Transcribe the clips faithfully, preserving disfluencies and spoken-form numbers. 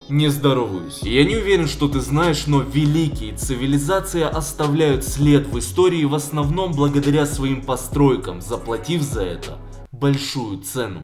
Не здороваюсь. Я не уверен, что ты знаешь, но великие цивилизации оставляют след в истории в основном благодаря своим постройкам, заплатив за это большую цену.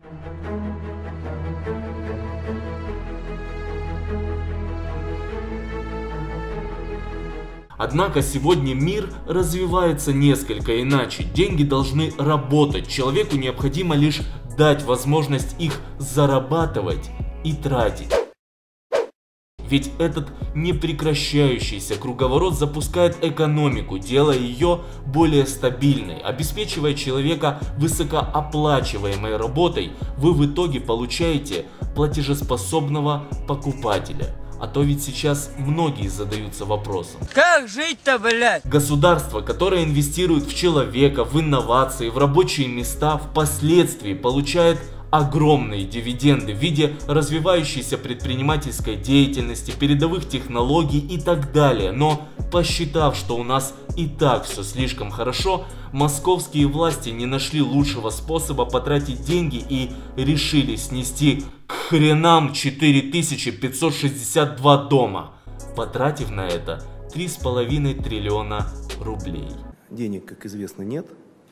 Однако сегодня мир развивается несколько иначе. Деньги должны работать. Человеку необходимо лишь дать возможность их зарабатывать и тратить. Ведь этот непрекращающийся круговорот запускает экономику, делая ее более стабильной. Обеспечивая человека высокооплачиваемой работой, вы в итоге получаете платежеспособного покупателя. А то ведь сейчас многие задаются вопросом: как жить-то, блядь? Государство, которое инвестирует в человека, в инновации, в рабочие места, впоследствии получает огромные дивиденды в виде развивающейся предпринимательской деятельности, передовых технологий и так далее. Но посчитав, что у нас и так все слишком хорошо, московские власти не нашли лучшего способа потратить деньги и решили снести к хренам четыре тысячи пятьсот шестьдесят два дома, потратив на это три с половиной триллиона рублей. Денег, как известно, нет.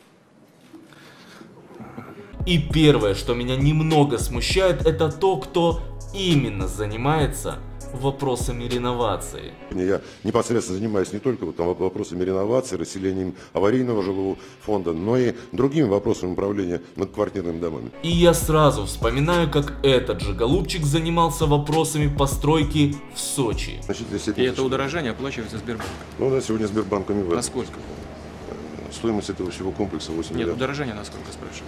И первое, что меня немного смущает, это то, кто именно занимается вопросами реновации. Я непосредственно занимаюсь не только вот, там, вопросами реновации, расселением аварийного жилого фонда, но и другими вопросами управления многоквартирными домами. И я сразу вспоминаю, как этот же голубчик занимался вопросами постройки в Сочи. Значит, и это удорожание оплачивается Сбербанком. Ну да, сегодня Сбербанком и в этом. Насколько? Стоимость этого всего комплекса восемь Нет, миллиардов. удорожание насколько, спрашиваю?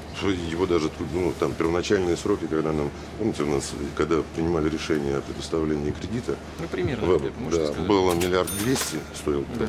Его даже, ну, там первоначальные сроки, когда нам, помните, у нас, когда принимали решение о предоставлении кредита, ну, примерно, в, можете да, сказать. было миллиард двести, стоил. Да.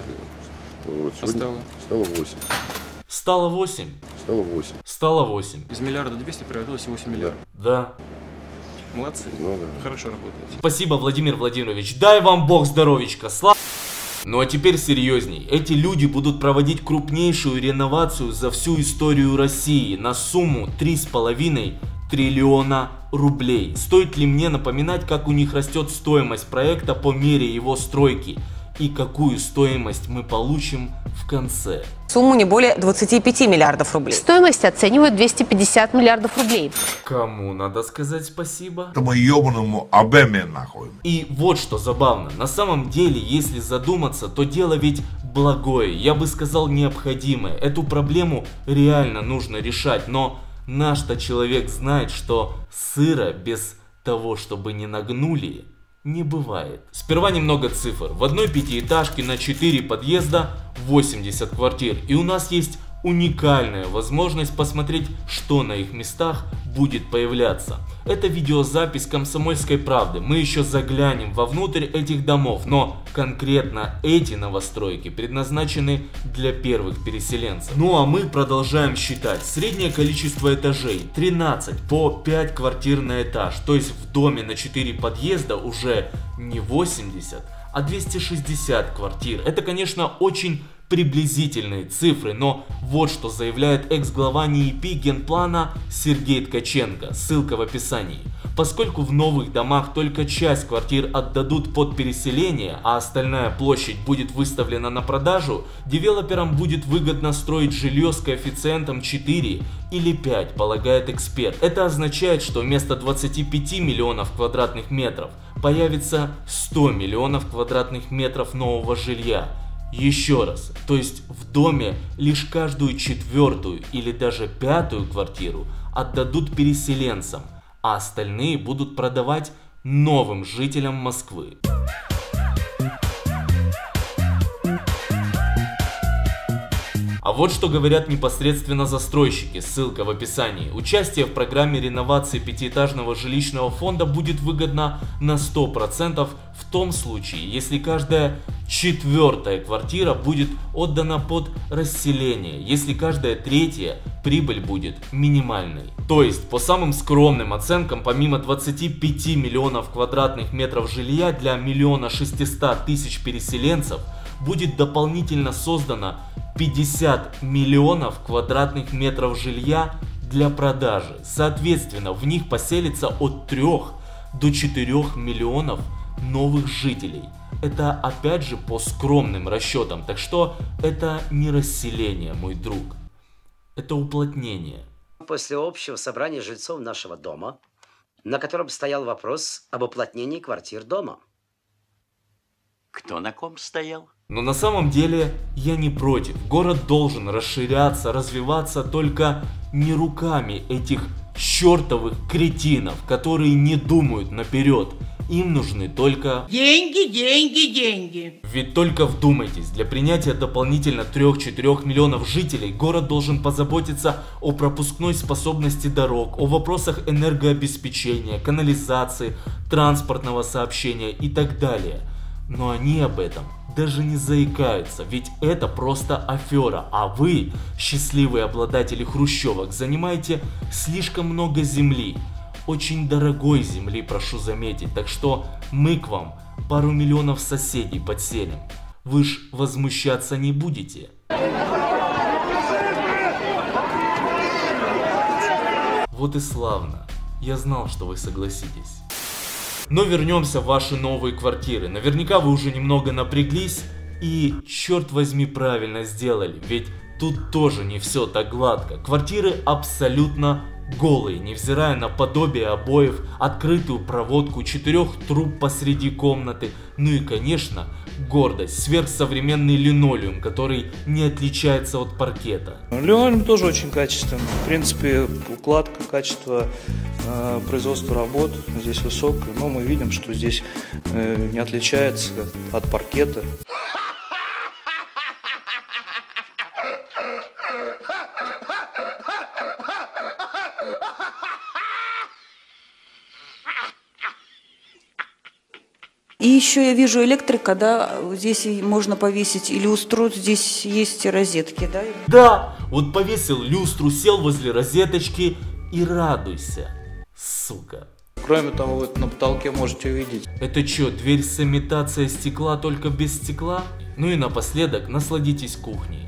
Вот, а стало? Стало восемь. Стало восемь. Стало восемь. Стало восемь. Из миллиарда двести превратилось в восемь миллиардов. Да. Молодцы. Ну, да. Хорошо работаете. Спасибо, Владимир Владимирович. Дай вам Бог здоровичка. Слава. Ну а теперь серьезней. Эти люди будут проводить крупнейшую реновацию за всю историю России на сумму три с половиной триллиона рублей. Стоит ли мне напоминать, как у них растет стоимость проекта по мере его стройки? И какую стоимость мы получим в конце? Сумму не более двадцати пяти миллиардов рублей. Стоимость оценивают двести пятьдесят миллиардов рублей. Кому надо сказать спасибо? Этому ебаному Обеме нахуй. И вот что забавно. На самом деле, если задуматься, то дело ведь благое. Я бы сказал, необходимое. Эту проблему реально нужно решать. Но наш-то человек знает, что сыра без того, чтобы не нагнули, не бывает. Сперва немного цифр. В одной пятиэтажке на четыре подъезда восемьдесят квартир. И у нас есть уникальная возможность посмотреть, что на их местах будет появляться. Это видеозапись «Комсомольской правды». Мы еще заглянем вовнутрь этих домов, но конкретно эти новостройки предназначены для первых переселенцев. Ну а мы продолжаем считать. Среднее количество этажей тринадцать, по пять квартир на этаж. То есть в доме на четыре подъезда уже не восемьдесят, а двести шестьдесят квартир. Это, конечно, очень приблизительные цифры, но вот что заявляет экс-глава НИИП Генплана Сергей Ткаченко, ссылка в описании. Поскольку в новых домах только часть квартир отдадут под переселение, а остальная площадь будет выставлена на продажу, девелоперам будет выгодно строить жилье с коэффициентом четыре или пять, полагает эксперт. Это означает, что вместо двадцати пяти миллионов квадратных метров появится сто миллионов квадратных метров нового жилья. Еще раз, то есть в доме лишь каждую четвертую или даже пятую квартиру отдадут переселенцам, а остальные будут продавать новым жителям Москвы. А вот что говорят непосредственно застройщики, ссылка в описании. Участие в программе реновации пятиэтажного жилищного фонда будет выгодно на сто процентов в том случае, если каждая четвертая квартира будет отдана под расселение, если каждая третья прибыль будет минимальной. То есть, по самым скромным оценкам, помимо двадцати пяти миллионов квадратных метров жилья для миллиона шестисот тысяч переселенцев, будет дополнительно создано пятьдесят миллионов квадратных метров жилья для продажи. Соответственно, в них поселится от трёх до четырёх миллионов новых жителей. Это опять же по скромным расчетам, так что это не расселение, мой друг, это уплотнение. После общего собрания жильцов нашего дома, на котором стоял вопрос об уплотнении квартир дома. Кто на ком стоял? Но на самом деле я не против. Город должен расширяться, развиваться, только не руками этих чертовых кретинов, которые не думают наперед. Им нужны только... Деньги, деньги, деньги. Ведь только вдумайтесь, для принятия дополнительно трёх-четырёх миллионов жителей город должен позаботиться о пропускной способности дорог, о вопросах энергообеспечения, канализации, транспортного сообщения и так далее. Но они об этом даже не заикаются, ведь это просто афера, а вы, счастливые обладатели хрущевок, занимаете слишком много земли. Очень дорогой земли, прошу заметить, так что мы к вам пару миллионов соседей подселим. Вы ж возмущаться не будете. Вот и славно. Я знал, что вы согласитесь. Но вернемся в ваши новые квартиры. Наверняка вы уже немного напряглись и, черт возьми, правильно сделали. Ведь тут тоже не все так гладко. Квартиры абсолютно голые, невзирая на подобие обоев, открытую проводку, четырех труб посреди комнаты, ну и, конечно, гордость, сверхсовременный линолеум, который не отличается от паркета. Линолеум тоже очень качественный. В принципе, укладка, качество э, производства работ здесь высокое, но мы видим, что здесь э, не отличается от паркета. И еще я вижу электрика, да, здесь можно повесить или люстру, здесь есть розетки, да? Да, вот повесил люстру, сел возле розеточки и радуйся, сука. Кроме того, вот на потолке можете увидеть. Это что, дверь с имитацией стекла, только без стекла? Ну и напоследок насладитесь кухней.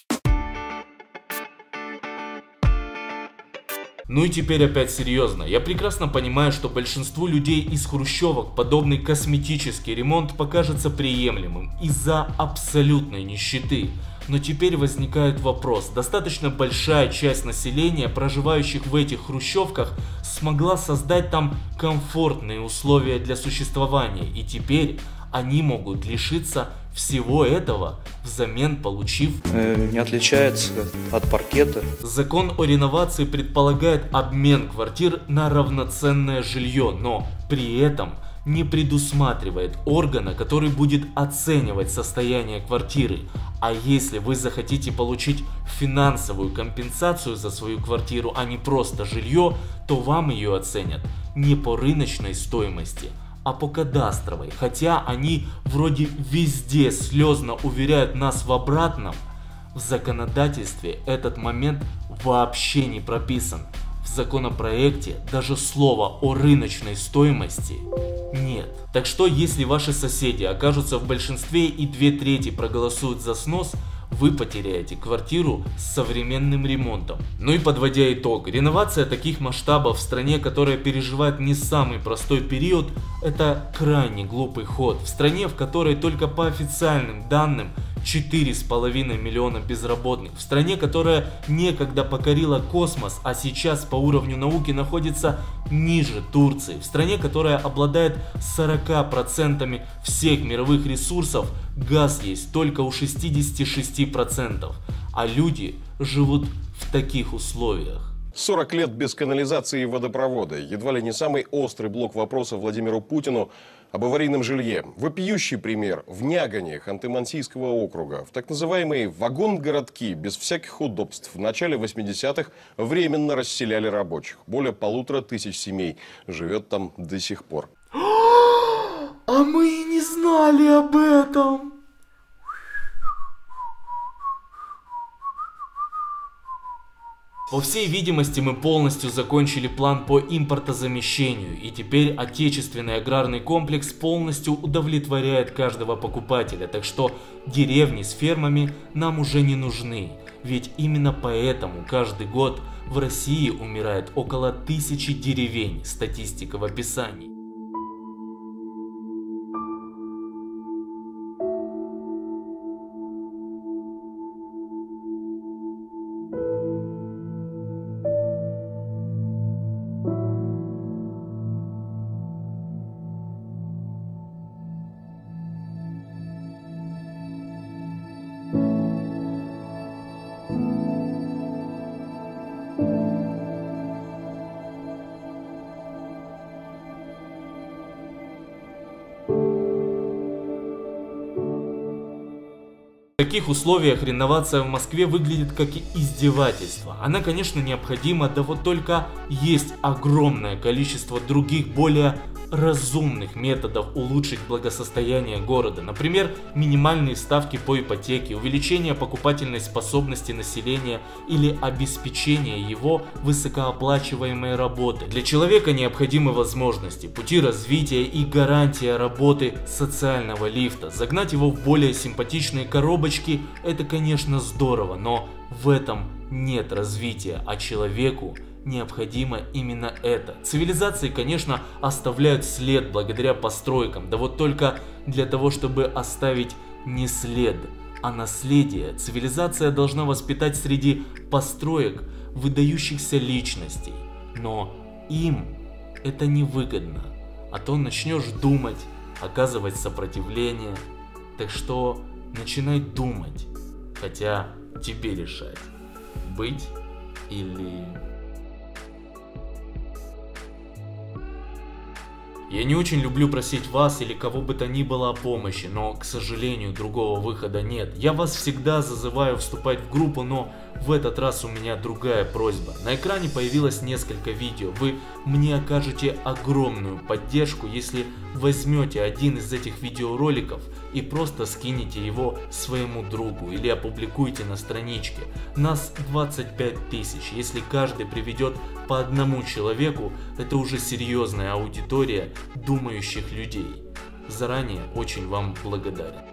Ну и теперь опять серьезно. Я прекрасно понимаю, что большинству людей из хрущевок подобный косметический ремонт покажется приемлемым из-за абсолютной нищеты. Но теперь возникает вопрос. Достаточно большая часть населения, проживающих в этих хрущевках, смогла создать там комфортные условия для существования. И теперь они могут лишиться всего этого, взамен получив... Э, не отличается от паркета. Закон о реновации предполагает обмен квартир на равноценное жилье, но при этом не предусматривает органа, который будет оценивать состояние квартиры. А если вы захотите получить финансовую компенсацию за свою квартиру, а не просто жилье, то вам ее оценят не по рыночной стоимости, а по кадастровой. Хотя они вроде везде слезно уверяют нас в обратном, в законодательстве этот момент вообще не прописан. В законопроекте даже слова о рыночной стоимости нет. Так что, если ваши соседи окажутся в большинстве и две трети проголосуют за снос, вы потеряете квартиру с современным ремонтом. Ну и подводя итог, реновация таких масштабов в стране, которая переживает не самый простой период, это крайне глупый ход. В стране, в которой только по официальным данным четыре с половиной миллиона безработных, в стране, которая некогда покорила космос, а сейчас по уровню науки находится ниже Турции, в стране, которая обладает сорока процентами всех мировых ресурсов, газ есть только у шестидесяти шести процентов, а люди живут в таких условиях. сорок лет без канализации и водопровода. Едва ли не самый острый блок вопросов Владимиру Путину об аварийном жилье. Вопиющий пример в Нягане Ханты-Мансийского округа. В так называемые вагон-городки без всяких удобств в начале восьмидесятых временно расселяли рабочих. Более полутора тысяч семей живет там до сих пор. А мы и не знали об этом. По всей видимости, мы полностью закончили план по импортозамещению, и теперь отечественный аграрный комплекс полностью удовлетворяет каждого покупателя, так что деревни с фермами нам уже не нужны. Ведь именно поэтому каждый год в России умирает около тысячи деревень, статистика в описании. В таких условиях реновация в Москве выглядит как издевательство. Она, конечно, необходима, да вот только есть огромное количество других, более разумных методов улучшить благосостояние города. Например, минимальные ставки по ипотеке, увеличение покупательной способности населения или обеспечение его высокооплачиваемой работы. Для человека необходимы возможности, пути развития и гарантия работы социального лифта. Загнать его в более симпатичные коробочки – это, конечно, здорово, но в этом нет развития, а человеку необходимо именно это. Цивилизации, конечно, оставляют след благодаря постройкам, да вот только для того, чтобы оставить не след, а наследие, цивилизация должна воспитать среди построек выдающихся личностей. Но им это невыгодно, а то начнешь думать, оказывать сопротивление. Так что начинай думать, хотя тебе решать, быть или... Я не очень люблю просить вас или кого бы то ни было о помощи, но, к сожалению, другого выхода нет. Я вас всегда зазываю вступать в группу, но в этот раз у меня другая просьба. На экране появилось несколько видео. Вы мне окажете огромную поддержку, если возьмете один из этих видеороликов и просто скинете его своему другу или опубликуйте на страничке. Нас двадцать пять тысяч. Если каждый приведет по одному человеку, это уже серьезная аудитория думающих людей. Заранее очень вам благодарен.